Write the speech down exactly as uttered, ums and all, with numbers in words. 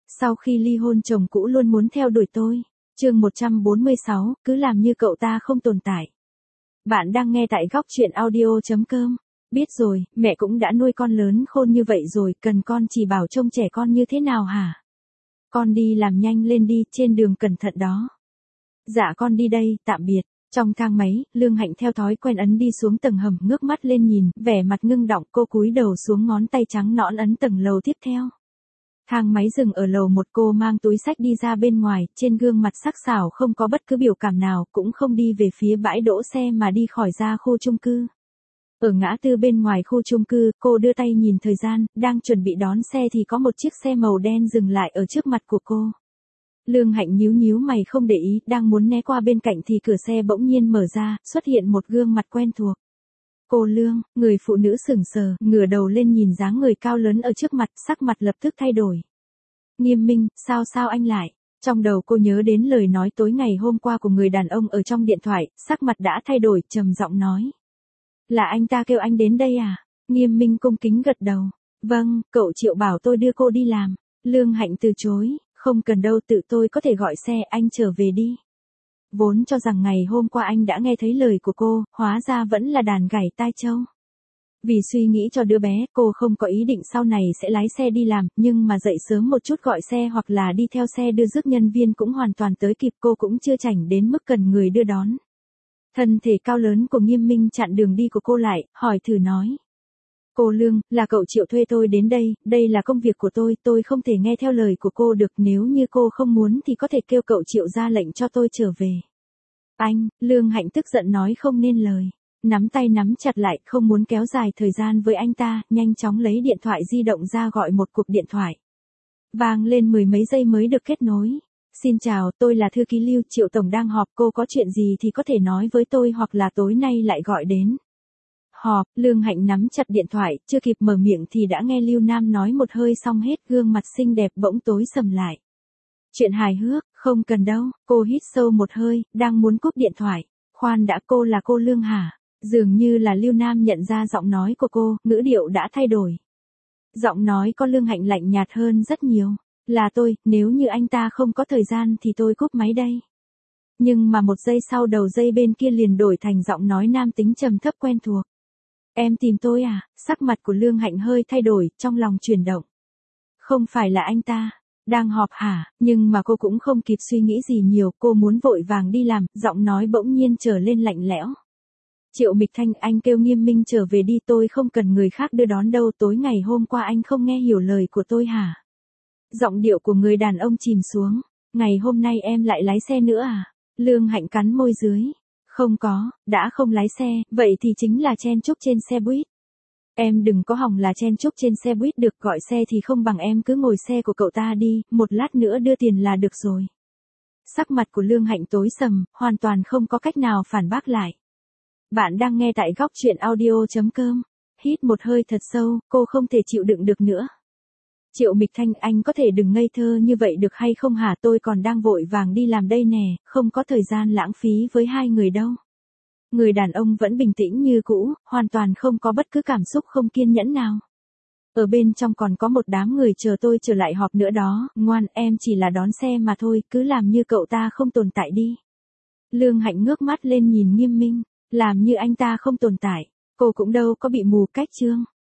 Sau khi ly hôn chồng cũ luôn muốn theo đuổi tôi. Chương một trăm bốn mươi sáu, cứ làm như cậu ta không tồn tại. Bạn đang nghe tại góc truyện audio chấm com. Biết rồi, mẹ cũng đã nuôi con lớn khôn như vậy rồi, cần con chỉ bảo trông trẻ con như thế nào hả? Con đi làm nhanh lên đi, trên đường cẩn thận đó. Dạ con đi đây, tạm biệt. Trong thang máy, Lương Hạnh theo thói quen ấn đi xuống tầng hầm, ngước mắt lên nhìn, vẻ mặt ngưng đọng, cô cúi đầu xuống, ngón tay trắng nõn ấn tầng lầu tiếp theo. Thang máy dừng ở lầu một, cô mang túi xách đi ra bên ngoài, trên gương mặt sắc sảo không có bất cứ biểu cảm nào, cũng không đi về phía bãi đỗ xe mà đi khỏi ra khu chung cư. Ở ngã tư bên ngoài khu chung cư, cô đưa tay nhìn thời gian, đang chuẩn bị đón xe thì có một chiếc xe màu đen dừng lại ở trước mặt của cô. Lương Hạnh nhíu nhíu mày không để ý, đang muốn né qua bên cạnh thì cửa xe bỗng nhiên mở ra, xuất hiện một gương mặt quen thuộc. Cô Lương, người phụ nữ sững sờ, ngửa đầu lên nhìn dáng người cao lớn ở trước mặt, sắc mặt lập tức thay đổi. Nghiêm Minh, sao sao anh lại? Trong đầu cô nhớ đến lời nói tối ngày hôm qua của người đàn ông ở trong điện thoại, sắc mặt đã thay đổi, trầm giọng nói. Là anh ta kêu anh đến đây à? Nghiêm Minh cung kính gật đầu. Vâng, cậu Triệu bảo tôi đưa cô đi làm. Lương Hạnh từ chối, không cần đâu, tự tôi có thể gọi xe, anh trở về đi. Vốn cho rằng ngày hôm qua anh đã nghe thấy lời của cô, hóa ra vẫn là đàn gảy tai trâu. Vì suy nghĩ cho đứa bé, cô không có ý định sau này sẽ lái xe đi làm, nhưng mà dậy sớm một chút gọi xe hoặc là đi theo xe đưa rước nhân viên cũng hoàn toàn tới kịp, cô cũng chưa chảnh đến mức cần người đưa đón. Thân thể cao lớn của Nghiêm Minh chặn đường đi của cô lại, hỏi thử nói. Cô Lương, là cậu Triệu thuê tôi đến đây, đây là công việc của tôi, tôi không thể nghe theo lời của cô được, nếu như cô không muốn thì có thể kêu cậu Triệu ra lệnh cho tôi trở về. Anh, Lương Hạnh tức giận nói không nên lời, nắm tay nắm chặt lại, không muốn kéo dài thời gian với anh ta, nhanh chóng lấy điện thoại di động ra gọi một cuộc điện thoại. Vang lên mười mấy giây mới được kết nối. Xin chào, tôi là thư ký Lưu, Triệu tổng đang họp, cô có chuyện gì thì có thể nói với tôi hoặc là tối nay lại gọi đến. Họp, Lương Hạnh nắm chặt điện thoại, chưa kịp mở miệng thì đã nghe Lưu Nam nói một hơi xong hết, gương mặt xinh đẹp bỗng tối sầm lại. Chuyện hài hước, không cần đâu, cô hít sâu một hơi, đang muốn cúp điện thoại. Khoan đã, cô là cô Lương hả? Dường như là Lưu Nam nhận ra giọng nói của cô, ngữ điệu đã thay đổi. Giọng nói có Lương Hạnh lạnh nhạt hơn rất nhiều. Là tôi, nếu như anh ta không có thời gian thì tôi cúp máy đây. Nhưng mà một giây sau đầu dây bên kia liền đổi thành giọng nói nam tính trầm thấp quen thuộc. Em tìm tôi à? Sắc mặt của Lương Hạnh hơi thay đổi, trong lòng chuyển động. Không phải là anh ta, đang họp hả? Nhưng mà cô cũng không kịp suy nghĩ gì nhiều, cô muốn vội vàng đi làm, giọng nói bỗng nhiên trở lên lạnh lẽo. Triệu Mịch Thanh, anh kêu Nghiêm Minh trở về đi, tôi không cần người khác đưa đón đâu, tối ngày hôm qua anh không nghe hiểu lời của tôi hả? Giọng điệu của người đàn ông chìm xuống. Ngày hôm nay em lại lái xe nữa à? Lương Hạnh cắn môi dưới. Không có, đã không lái xe, vậy thì chính là chen chúc trên xe buýt. Em đừng có hòng là chen chúc trên xe buýt được, gọi xe thì không bằng em cứ ngồi xe của cậu ta đi, một lát nữa đưa tiền là được rồi. Sắc mặt của Lương Hạnh tối sầm, hoàn toàn không có cách nào phản bác lại. Bạn đang nghe tại góc truyện audio chấm com. Hít một hơi thật sâu, cô không thể chịu đựng được nữa. Triệu Mịch Thanh, anh có thể đừng ngây thơ như vậy được hay không hả? Tôi còn đang vội vàng đi làm đây nè, không có thời gian lãng phí với hai người đâu. Người đàn ông vẫn bình tĩnh như cũ, hoàn toàn không có bất cứ cảm xúc không kiên nhẫn nào. Ở bên trong còn có một đám người chờ tôi trở lại họp nữa đó, ngoan, em chỉ là đón xe mà thôi, cứ làm như cậu ta không tồn tại đi. Lương Hạnh ngước mắt lên nhìn Nghiêm Minh, làm như anh ta không tồn tại, cô cũng đâu có bị mù cách chương.